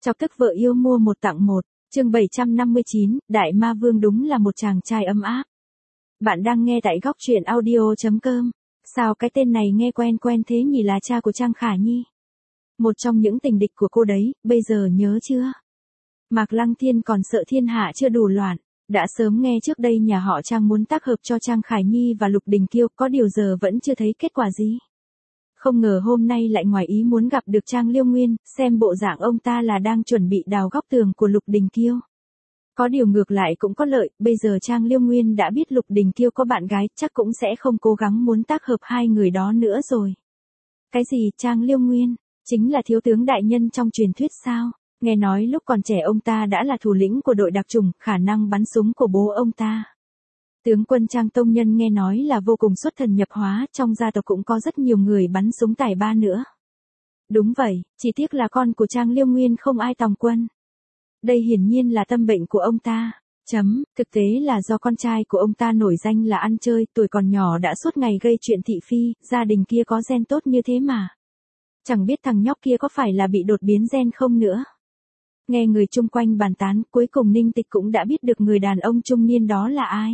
Chọc tức vợ yêu mua một tặng một, chương 759, Đại Ma Vương đúng là một chàng trai ấm áp. Bạn đang nghe tại góc truyện audio.com. Sao cái tên này nghe quen quen thế nhỉ, là cha của Trang Khả Nhi. Một trong những tình địch của cô đấy, bây giờ nhớ chưa? Mạc Lăng Thiên còn sợ thiên hạ chưa đủ loạn, đã sớm nghe trước đây nhà họ Trang muốn tác hợp cho Trang Khả Nhi và Lục Đình Kiêu, có điều giờ vẫn chưa thấy kết quả gì. Không ngờ hôm nay lại ngoài ý muốn gặp được Trang Liêu Nguyên, xem bộ dạng ông ta là đang chuẩn bị đào góc tường của Lục Đình Kiêu. Có điều ngược lại cũng có lợi, bây giờ Trang Liêu Nguyên đã biết Lục Đình Kiêu có bạn gái, chắc cũng sẽ không cố gắng muốn tác hợp hai người đó nữa rồi. Cái gì Trang Liêu Nguyên? Chính là thiếu tướng đại nhân trong truyền thuyết sao? Nghe nói lúc còn trẻ ông ta đã là thủ lĩnh của đội đặc chủng, khả năng bắn súng của bố ông ta. Tướng quân Trang Tông Nhân nghe nói là vô cùng xuất thần nhập hóa, trong gia tộc cũng có rất nhiều người bắn súng tài ba nữa. Đúng vậy, chỉ tiếc là con của Trang Liêu Nguyên không ai tòng quân. Đây hiển nhiên là tâm bệnh của ông ta. Thực tế là do con trai của ông ta nổi danh là ăn chơi, tuổi còn nhỏ đã suốt ngày gây chuyện thị phi, gia đình kia có gen tốt như thế mà. Chẳng biết thằng nhóc kia có phải là bị đột biến gen không nữa. Nghe người chung quanh bàn tán, cuối cùng Ninh Tịch cũng đã biết được người đàn ông trung niên đó là ai.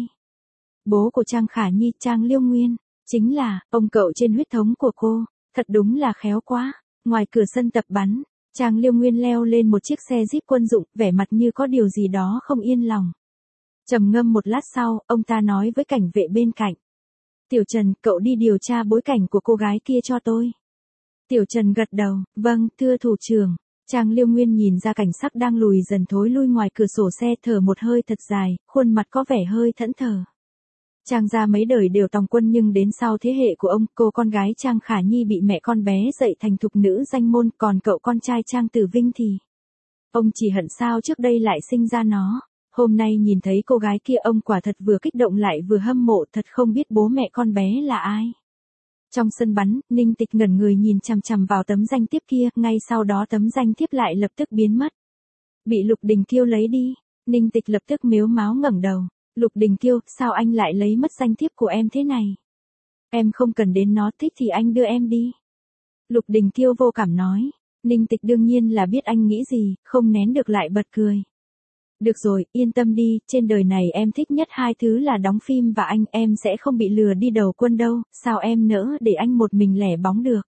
Bố của Trang Khả Nhi, Trang Liêu Nguyên, chính là ông cậu trên huyết thống của cô, thật đúng là khéo quá. Ngoài cửa sân tập bắn, Trang Liêu Nguyên leo lên một chiếc xe Jeep quân dụng, vẻ mặt như có điều gì đó không yên lòng. Trầm ngâm một lát sau, ông ta nói với cảnh vệ bên cạnh. Tiểu Trần, cậu đi điều tra bối cảnh của cô gái kia cho tôi. Tiểu Trần gật đầu, vâng, thưa thủ trưởng. Trang Liêu Nguyên nhìn ra cảnh sắc đang lùi dần thối lui ngoài cửa sổ xe, thở một hơi thật dài, khuôn mặt có vẻ hơi thẫn thờ. Trang gia mấy đời đều tòng quân, nhưng đến sau thế hệ của ông, cô con gái Trang Khả Nhi bị mẹ con bé dạy thành thục nữ danh môn, còn cậu con trai Trang Tử Vinh thì... Ông chỉ hận sao trước đây lại sinh ra nó. Hôm nay nhìn thấy cô gái kia, ông quả thật vừa kích động lại vừa hâm mộ, thật không biết bố mẹ con bé là ai. Trong sân bắn, Ninh Tịch ngẩn người nhìn chằm chằm vào tấm danh thiếp kia, ngay sau đó tấm danh thiếp lại lập tức biến mất. Bị Lục Đình Kiêu lấy đi. Ninh Tịch lập tức mếu máo ngẩng đầu. Lục Đình Kiêu, sao anh lại lấy mất danh thiếp của em thế này? Em không cần đến nó, thích thì anh đưa em đi. Lục Đình Kiêu vô cảm nói. Ninh Tịch đương nhiên là biết anh nghĩ gì, không nén được lại bật cười. Được rồi, yên tâm đi, trên đời này em thích nhất hai thứ là đóng phim và anh, em sẽ không bị lừa đi đầu quân đâu, sao em nỡ để anh một mình lẻ bóng được.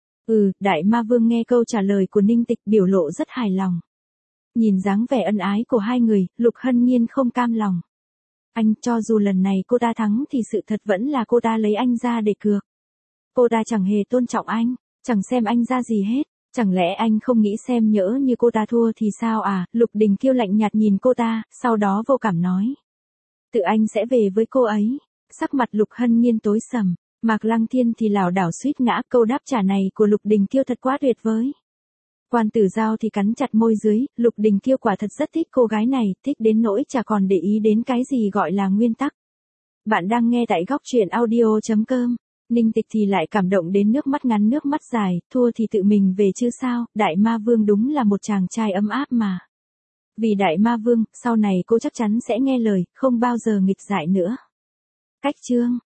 Đại Ma Vương nghe câu trả lời của Ninh Tịch biểu lộ rất hài lòng. Nhìn dáng vẻ ân ái của hai người, Lục Hân Nhiên không cam lòng. Anh, cho dù lần này cô ta thắng thì sự thật vẫn là cô ta lấy anh ra để cược. Cô ta chẳng hề tôn trọng anh, chẳng xem anh ra gì hết. Chẳng lẽ anh không nghĩ xem nhỡ như cô ta thua thì sao à? Lục Đình Kiêu lạnh nhạt nhìn cô ta, sau đó vô cảm nói. Tự anh sẽ về với cô ấy. Sắc mặt Lục Hân Nhiên tối sầm, Mạc Lăng Thiên thì lảo đảo suýt ngã, câu đáp trả này của Lục Đình Kiêu thật quá tuyệt vời. Quan Tử Giao thì cắn chặt môi dưới, Lục Đình Kiêu quả thật rất thích cô gái này, thích đến nỗi chả còn để ý đến cái gì gọi là nguyên tắc. Bạn đang nghe tại góc truyện audio.com. Ninh Tịch thì lại cảm động đến nước mắt ngắn nước mắt dài, thua thì tự mình về chứ sao, Đại Ma Vương đúng là một chàng trai ấm áp mà. Vì Đại Ma Vương, sau này cô chắc chắn sẽ nghe lời, không bao giờ nghịch dại nữa. Cách chương